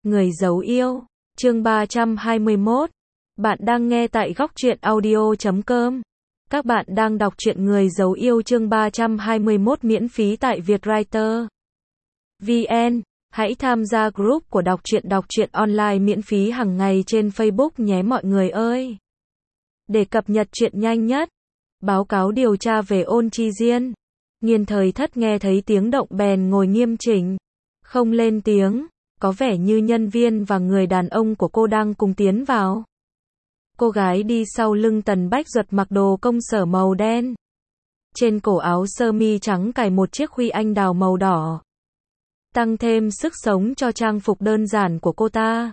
Người giấu yêu, chương 321. Bạn đang nghe tại góc truyện audio.com. Các bạn đang đọc truyện Người giấu yêu chương 321 miễn phí tại Vietwriter VN. Hãy tham gia group của đọc truyện online miễn phí hàng ngày trên Facebook nhé mọi người ơi. Để cập nhật truyện nhanh nhất, báo cáo điều tra về Ôn Chi Diên. Nghiên Thời Thất nghe thấy tiếng động bèn ngồi nghiêm chỉnh, không lên tiếng, có vẻ như nhân viên và người đàn ông của cô đang cùng tiến vào. Cô gái đi sau lưng Tần Bách Duật mặc đồ công sở màu đen. Trên cổ áo sơ mi trắng cài một chiếc khuy anh đào màu đỏ, tăng thêm sức sống cho trang phục đơn giản của cô ta.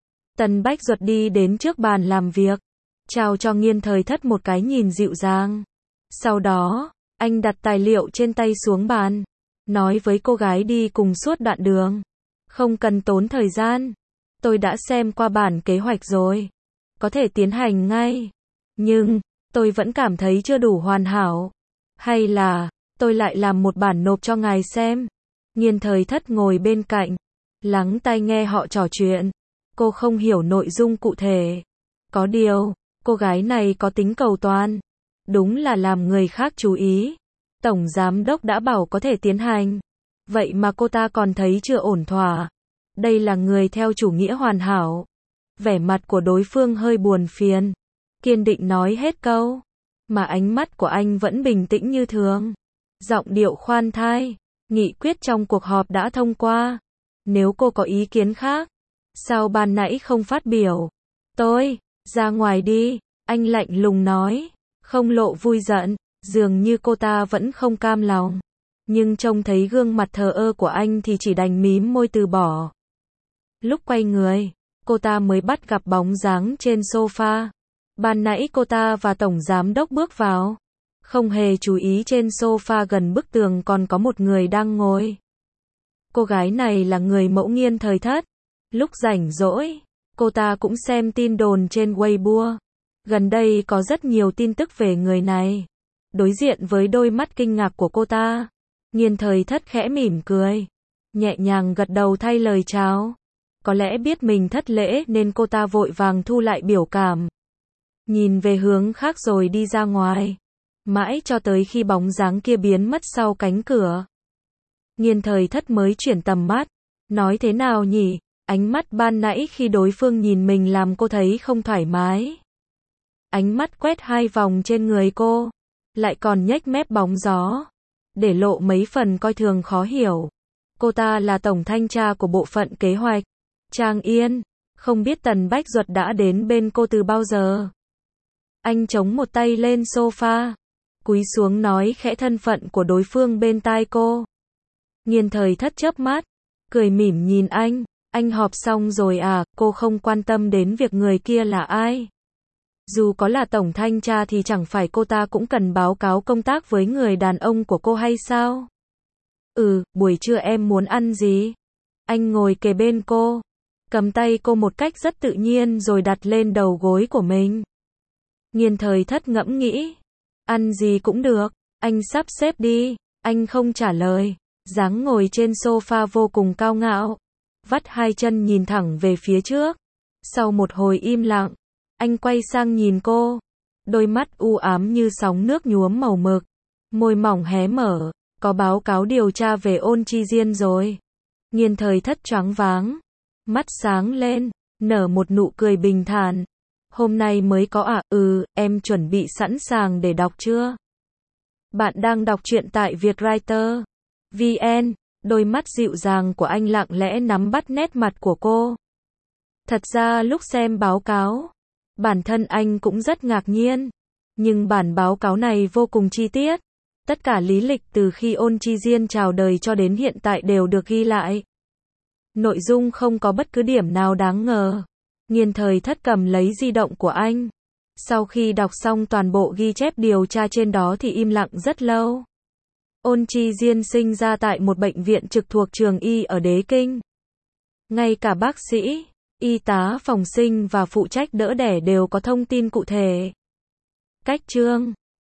Tần Bách Duật đi đến trước bàn làm việc, chào cho Nghiên Thời Thất một cái nhìn dịu dàng. Sau đó, anh đặt tài liệu trên tay xuống bàn, nói với cô gái đi cùng suốt đoạn đường. Không cần tốn thời gian, tôi đã xem qua bản kế hoạch rồi, có thể tiến hành ngay. Nhưng, tôi vẫn cảm thấy chưa đủ hoàn hảo. Hay là, tôi lại làm một bản nộp cho ngài xem. Nghiên Thời Thất ngồi bên cạnh, lắng tai nghe họ trò chuyện. Cô không hiểu nội dung cụ thể. Có điều, cô gái này có tính cầu toàn. Đúng là làm người khác chú ý. Tổng giám đốc đã bảo có thể tiến hành. Vậy mà cô ta còn thấy chưa ổn thỏa. Đây là người theo chủ nghĩa hoàn hảo. Vẻ mặt của đối phương hơi buồn phiền, kiên định nói hết câu, mà ánh mắt của anh vẫn bình tĩnh như thường. Giọng điệu khoan thai, nghị quyết trong cuộc họp đã thông qua. Nếu cô có ý kiến khác, sao ban nãy không phát biểu? Tôi, ra ngoài đi, anh lạnh lùng nói, không lộ vui giận, dường như cô ta vẫn không cam lòng. Nhưng trông thấy gương mặt thờ ơ của anh thì chỉ đành mím môi từ bỏ. Lúc quay người, cô ta mới bắt gặp bóng dáng trên sofa. Ban nãy cô ta và tổng giám đốc bước vào, không hề chú ý trên sofa gần bức tường còn có một người đang ngồi. Cô gái này là người mẫu Nghiên Thời Thất. Lúc rảnh rỗi, cô ta cũng xem tin đồn trên Weibo. Gần đây có rất nhiều tin tức về người này. Đối diện với đôi mắt kinh ngạc của cô ta, Nghiên Thời Thất khẽ mỉm cười, nhẹ nhàng gật đầu thay lời chào. Có lẽ biết mình thất lễ nên cô ta vội vàng thu lại biểu cảm, nhìn về hướng khác rồi đi ra ngoài, mãi cho tới khi bóng dáng kia biến mất sau cánh cửa. Nghiên Thời Thất mới chuyển tầm mắt, nói thế nào nhỉ? Ánh mắt ban nãy khi đối phương nhìn mình làm cô thấy không thoải mái. Ánh mắt quét hai vòng trên người cô, lại còn nhếch mép bóng gió, để lộ mấy phần coi thường khó hiểu. Cô ta là tổng thanh tra của bộ phận kế hoạch. Trang Yên, không biết Tần Bách Duật đã đến bên cô từ bao giờ. Anh chống một tay lên sofa, cúi xuống nói khẽ thân phận của đối phương bên tai cô. Nghiên Thời Thất chớp mắt, cười mỉm nhìn anh họp xong rồi à? Cô không quan tâm đến việc người kia là ai. Dù có là tổng thanh tra thì chẳng phải cô ta cũng cần báo cáo công tác với người đàn ông của cô hay sao? Buổi trưa em muốn ăn gì? Anh ngồi kề bên cô, cầm tay cô một cách rất tự nhiên rồi đặt lên đầu gối của mình. Nghiên Thời Thất ngẫm nghĩ, ăn gì cũng được, anh sắp xếp đi. Anh không trả lời, dáng ngồi trên sofa vô cùng cao ngạo, vắt hai chân nhìn thẳng về phía trước. Sau một hồi im lặng, anh quay sang nhìn cô, đôi mắt u ám như sóng nước nhuốm màu mực, môi mỏng hé mở. Có báo cáo điều tra về Ôn Chi Diên rồi. Nghiên Thời Thất choáng váng, mắt sáng lên, nở một nụ cười bình thản. Hôm nay mới có à? Em chuẩn bị sẵn sàng để đọc chưa? Bạn đang đọc truyện tại Vietwriter VN. Đôi mắt dịu dàng của anh lặng lẽ nắm bắt nét mặt của cô. Thật ra lúc xem báo cáo, bản thân anh cũng rất ngạc nhiên. Nhưng bản báo cáo này vô cùng chi tiết. Tất cả lý lịch từ khi Ôn Chi Diên chào đời cho đến hiện tại đều được ghi lại. Nội dung không có bất cứ điểm nào đáng ngờ. Nghiên Thời Thất cầm lấy di động của anh. Sau khi đọc xong toàn bộ ghi chép điều tra trên đó thì im lặng rất lâu. Ôn Chi Diên sinh ra tại một bệnh viện trực thuộc trường y ở Đế Kinh. Ngay cả bác sĩ, y tá phòng sinh và phụ trách đỡ đẻ đều có thông tin cụ thể. Cách chương